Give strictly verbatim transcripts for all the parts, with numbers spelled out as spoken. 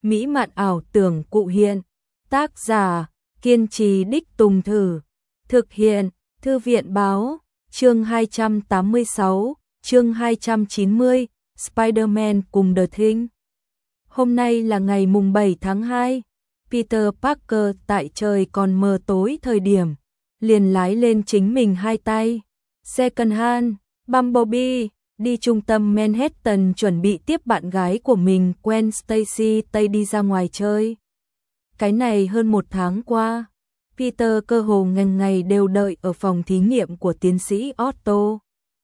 mỹ mạn ảo tưởng cụ hiện. Tác giả, kiên trì đích tùng thử. Thực hiện, Thư viện báo, chương hai trăm tám mươi sáu, chương hai trăm chín mươi, Spider-Man cùng The Thing. Hôm nay là ngày mùng bảy tháng hai, Peter Parker tại trời còn mờ tối thời điểm, liền lái lên chính mình hai tay. Second hand, Bumblebee, đi trung tâm Manhattan chuẩn bị tiếp bạn gái của mình Gwen Stacy Tây đi ra ngoài chơi. Cái này hơn một tháng qua, Peter cơ hồ ngày ngày đều đợi ở phòng thí nghiệm của tiến sĩ Otto.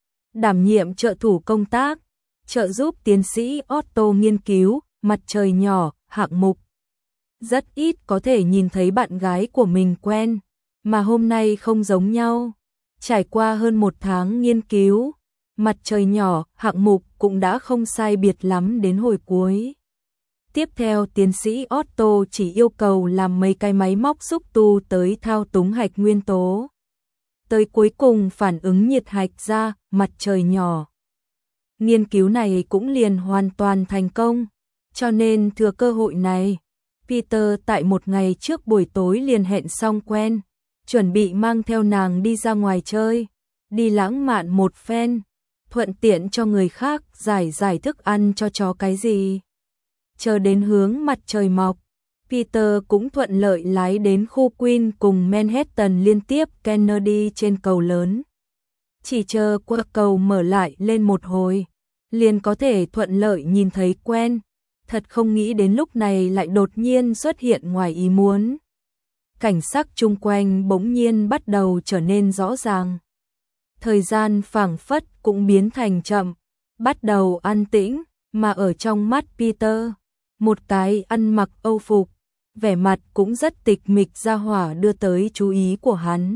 Đảm nhiệm trợ thủ công tác, trợ giúp tiến sĩ Otto nghiên cứu mặt trời nhỏ hạng mục. Rất ít có thể nhìn thấy bạn gái của mình Gwen, mà hôm nay không giống nhau. Trải qua hơn một tháng nghiên cứu, mặt trời nhỏ hạng mục cũng đã không sai biệt lắm đến hồi cuối. Tiếp theo tiến sĩ Otto chỉ yêu cầu làm mấy cái máy móc xúc tu tới thao túng hạch nguyên tố. Tới cuối cùng phản ứng nhiệt hạch ra mặt trời nhỏ. Nghiên cứu này cũng liền hoàn toàn thành công, cho nên thừa cơ hội này, Peter tại một ngày trước buổi tối liền hẹn xong Gwen, chuẩn bị mang theo nàng đi ra ngoài chơi, đi lãng mạn một phen, thuận tiện cho người khác giải giải thức ăn cho chó cái gì. Chờ đến hướng mặt trời mọc, Peter cũng thuận lợi lái đến khu Queen cùng Manhattan liên tiếp Kennedy trên cầu lớn. Chỉ chờ qua cầu mở lại lên một hồi, liền có thể thuận lợi nhìn thấy Gwen. Thật không nghĩ đến lúc này lại đột nhiên xuất hiện ngoài ý muốn. Cảnh sắc chung quanh bỗng nhiên bắt đầu trở nên rõ ràng. Thời gian phảng phất cũng biến thành chậm, bắt đầu an tĩnh, mà ở trong mắt Peter, một cái ăn mặc âu phục, vẻ mặt cũng rất tịch mịch ra hỏa đưa tới chú ý của hắn.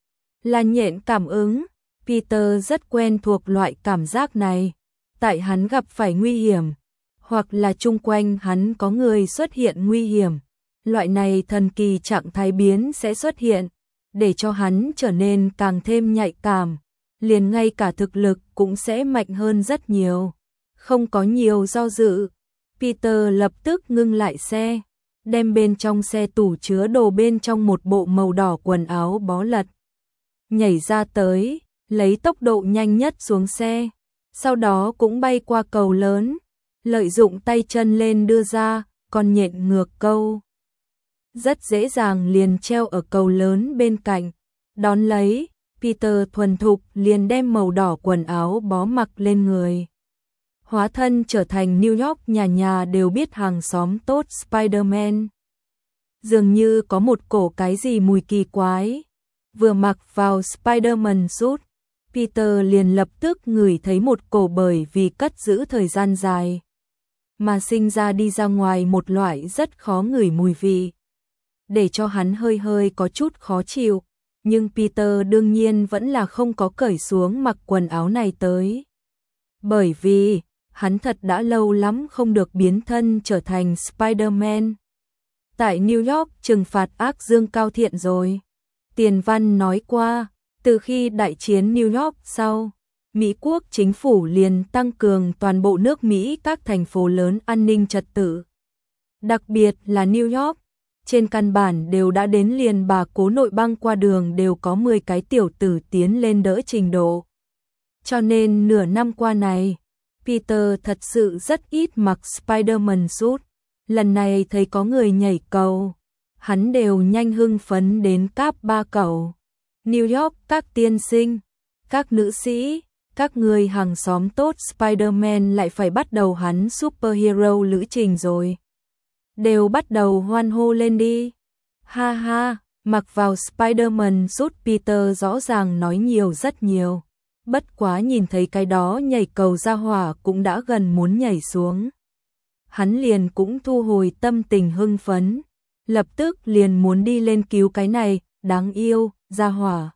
Là nhện cảm ứng, Peter rất quen thuộc loại cảm giác này, tại hắn gặp phải nguy hiểm, hoặc là chung quanh hắn có người xuất hiện nguy hiểm, loại này thần kỳ trạng thái biến sẽ xuất hiện, để cho hắn trở nên càng thêm nhạy cảm, liền ngay cả thực lực cũng sẽ mạnh hơn rất nhiều. Không có nhiều do dự, Peter lập tức ngưng lại xe, đem bên trong xe tủ chứa đồ bên trong một bộ màu đỏ quần áo bó lật. Nhảy ra tới, lấy tốc độ nhanh nhất xuống xe, sau đó cũng bay qua cầu lớn, lợi dụng tay chân lên đưa ra, con nhện ngược câu. Rất dễ dàng liền treo ở cầu lớn bên cạnh, đón lấy, Peter thuần thục liền đem màu đỏ quần áo bó mặc lên người. Hóa thân trở thành New York nhà nhà đều biết hàng xóm tốt Spider-Man. Dường như có một cổ cái gì mùi kỳ quái. Vừa mặc vào Spider-Man suit, Peter liền lập tức ngửi thấy một cổ bởi vì cất giữ thời gian dài, mà sinh ra đi ra ngoài một loại rất khó ngửi mùi vị. Để cho hắn hơi hơi có chút khó chịu, nhưng Peter đương nhiên vẫn là không có cởi xuống mặc quần áo này tới. Bởi vì, hắn thật đã lâu lắm không được biến thân trở thành Spider-Man. Tại New York trừng phạt ác dương cao thiện rồi. Tiền văn nói qua, từ khi đại chiến New York sau, Mỹ quốc chính phủ liền tăng cường toàn bộ nước Mỹ các thành phố lớn an ninh trật tự. Đặc biệt là New York, trên căn bản đều đã đến liền bà cố nội băng qua đường đều có mười cái tiểu tử tiến lên đỡ trình độ. Cho nên nửa năm qua này, Peter thật sự rất ít mặc Spider-Man suit. Lần này thấy có người nhảy cầu, hắn đều nhanh hưng phấn đến cáp ba cầu. New York các tiên sinh, các nữ sĩ, các người hàng xóm tốt Spider-Man lại phải bắt đầu hắn superhero lữ trình rồi. Đều bắt đầu hoan hô lên đi. Ha ha, mặc vào Spider-Man suit Peter rõ ràng nói nhiều rất nhiều. Bất quá nhìn thấy cái đó nhảy cầu ra hỏa cũng đã gần muốn nhảy xuống. Hắn liền cũng thu hồi tâm tình hưng phấn, lập tức liền muốn đi lên cứu cái này, đáng yêu, ra hỏa.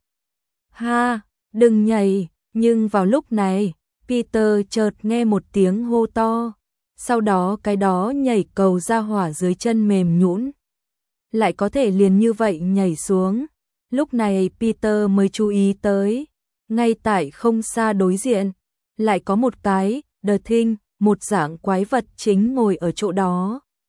Ha, đừng nhảy, nhưng vào lúc này, Peter chợt nghe một tiếng hô to, sau đó cái đó nhảy cầu ra hỏa dưới chân mềm nhũn, lại có thể liền như vậy nhảy xuống. Lúc này Peter mới chú ý tới, ngay tại không xa đối diện, lại có một cái, The Thing, một dạng quái vật chính ngồi ở chỗ đó.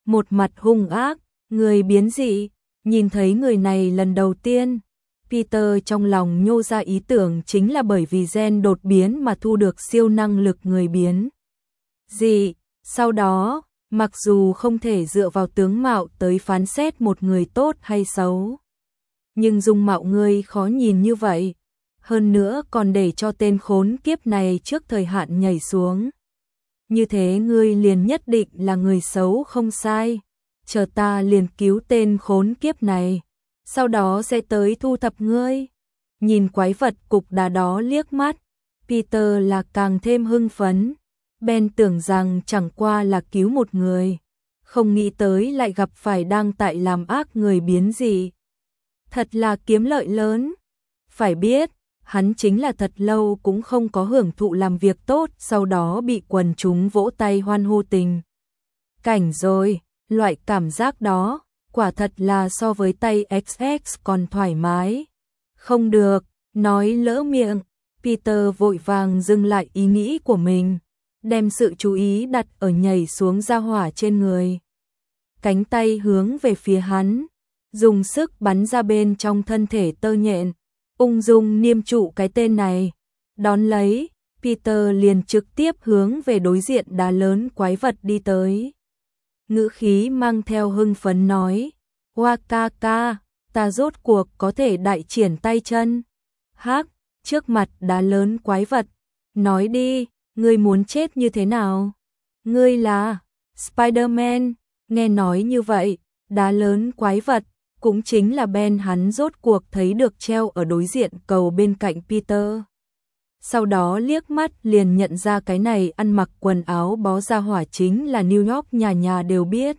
một mặt hung ác, người biến dị. Nhìn thấy người này lần đầu tiên, Peter trong lòng nhô ra ý tưởng chính là bởi vì gen đột biến mà thu được siêu năng lực người biến dị. Sau đó, mặc dù không thể dựa vào tướng mạo tới phán xét một người tốt hay xấu, nhưng dung mạo ngươi khó nhìn như vậy, hơn nữa còn để cho tên khốn kiếp này trước thời hạn nhảy xuống. Như thế ngươi liền nhất định là người xấu không sai, chờ ta liền cứu tên khốn kiếp này, sau đó sẽ tới thu thập ngươi. Nhìn quái vật cục đá đó liếc mắt, Peter là càng thêm hưng phấn. Ben tưởng rằng chẳng qua là cứu một người, không nghĩ tới lại gặp phải đang tại làm ác người biến dị. Thật là kiếm lợi lớn. Phải biết, hắn chính là thật lâu cũng không có hưởng thụ làm việc tốt, sau đó bị quần chúng vỗ tay hoan hô tình cảnh rồi. Loại cảm giác đó, quả thật là so với tay ích ích còn thoải mái. Không được, nói lỡ miệng, Peter vội vàng dừng lại ý nghĩ của mình, đem sự chú ý đặt ở nhảy xuống ra hỏa trên người. Cánh tay hướng về phía hắn, dùng sức bắn ra bên trong thân thể tơ nhện, ung dung niêm trụ cái tên này. Đón lấy, Peter liền trực tiếp hướng về đối diện đá lớn quái vật đi tới. Ngữ khí mang theo hưng phấn nói, Wakaka, ta rốt cuộc có thể đại triển tay chân. Hắc, trước mặt đá lớn quái vật, nói đi, ngươi muốn chết như thế nào? Ngươi là Spider-Man. Nghe nói như vậy, đá lớn quái vật, cũng chính là Ben hắn rốt cuộc thấy được treo ở đối diện cầu bên cạnh Peter. Sau đó liếc mắt liền nhận ra cái này ăn mặc quần áo bó ra hỏa chính là New York nhà nhà đều biết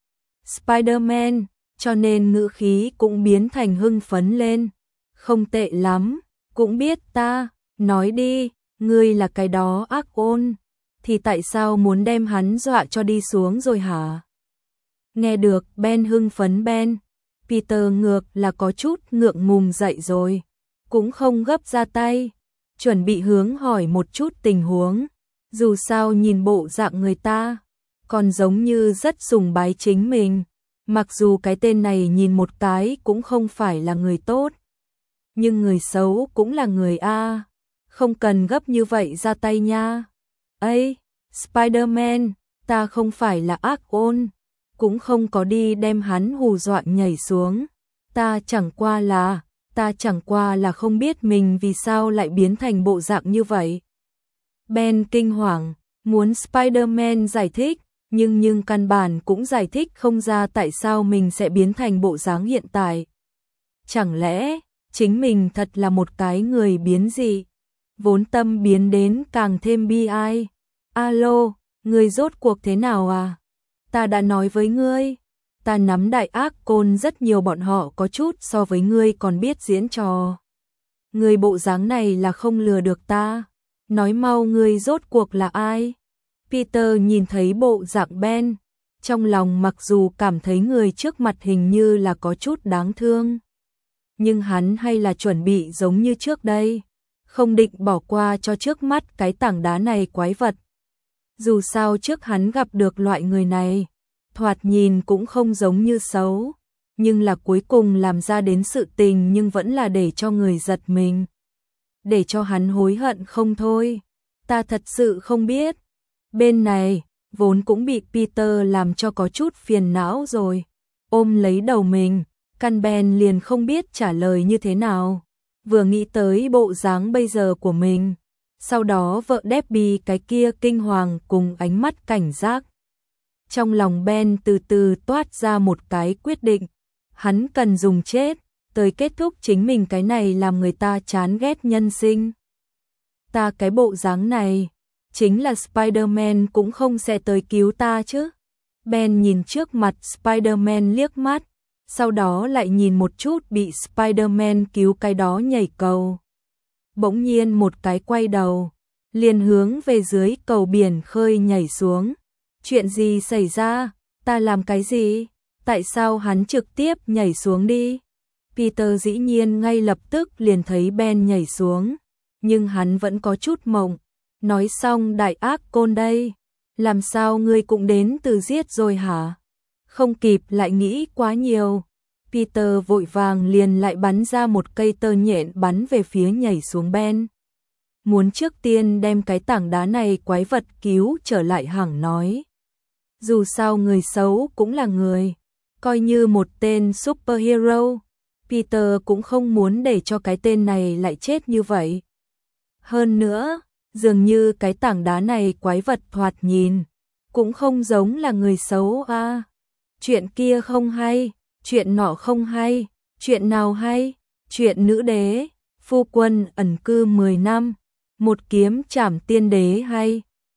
Spider-Man, cho nên ngữ khí cũng biến thành hưng phấn lên. Không tệ lắm, cũng biết ta, nói đi, ngươi là cái đó ác ôn, thì tại sao muốn đem hắn dọa cho đi xuống rồi hả? Nghe được Ben hưng phấn Ben, Peter ngược là có chút ngượng ngùng dậy rồi, cũng không gấp ra tay, chuẩn bị hướng hỏi một chút tình huống. Dù sao nhìn bộ dạng người ta, còn giống như rất sùng bái chính mình, mặc dù cái tên này nhìn một cái cũng không phải là người tốt, nhưng người xấu cũng là người a, không cần gấp như vậy ra tay nha. Ây, Spider-Man, ta không phải là ác ôn, cũng không có đi đem hắn hù dọa nhảy xuống, ta chẳng qua là, ta chẳng qua là không biết mình vì sao lại biến thành bộ dạng như vậy. Ben kinh hoàng, muốn Spider-Man giải thích, nhưng nhưng căn bản cũng giải thích không ra tại sao mình sẽ biến thành bộ dáng hiện tại. Chẳng lẽ, chính mình thật là một cái người biến dị, vốn tâm biến đến càng thêm bi ai. Alo, ngươi rốt cuộc thế nào à? Ta đã nói với ngươi, ta nắm đại ác côn rất nhiều, bọn họ có chút so với ngươi còn biết diễn trò. Ngươi bộ dáng này là không lừa được ta, nói mau ngươi rốt cuộc là ai? Peter nhìn thấy bộ dạng Ben, trong lòng mặc dù cảm thấy người trước mặt hình như là có chút đáng thương, nhưng hắn hay là chuẩn bị giống như trước đây, không định bỏ qua cho trước mắt cái tảng đá này quái vật. Dù sao trước hắn gặp được loại người này, thoạt nhìn cũng không giống như xấu, nhưng là cuối cùng làm ra đến sự tình nhưng vẫn là để cho người giật mình, để cho hắn hối hận không thôi. Ta thật sự không biết. Bên này, vốn cũng bị Peter làm cho có chút phiền não rồi, ôm lấy đầu mình, căn Ben liền không biết trả lời như thế nào, vừa nghĩ tới bộ dáng bây giờ của mình, sau đó vợ Debbie cái kia kinh hoàng cùng ánh mắt cảnh giác. Trong lòng Ben từ từ toát ra một cái quyết định, hắn cần dùng chết, tới kết thúc chính mình cái này làm người ta chán ghét nhân sinh. Ta cái bộ dáng này, chính là Spider-Man cũng không sẽ tới cứu ta chứ. Ben nhìn trước mặt Spider-Man liếc mắt, sau đó lại nhìn một chút bị Spider-Man cứu cái đó nhảy cầu. Bỗng nhiên một cái quay đầu, liền hướng về dưới cầu biển khơi nhảy xuống. Chuyện gì xảy ra? Ta làm cái gì? Tại sao hắn trực tiếp nhảy xuống đi? Peter dĩ nhiên ngay lập tức liền thấy Ben nhảy xuống, nhưng hắn vẫn có chút mộng. Nói xong đại ác côn đây, làm sao ngươi cũng đến từ giết rồi hả? Không kịp lại nghĩ quá nhiều, Peter vội vàng liền lại bắn ra một cây tơ nhện bắn về phía nhảy xuống Ben. Muốn trước tiên đem cái tảng đá này quái vật cứu trở lại hẳn nói. Dù sao người xấu cũng là người, coi như một tên superhero, Peter cũng không muốn để cho cái tên này lại chết như vậy. Hơn nữa, dường như cái tảng đá này quái vật thoạt nhìn, cũng không giống là người xấu à. Chuyện kia không hay, chuyện nọ không hay, chuyện nào hay, chuyện nữ đế, phu quân ẩn cư mười năm, một kiếm trảm tiên đế hay.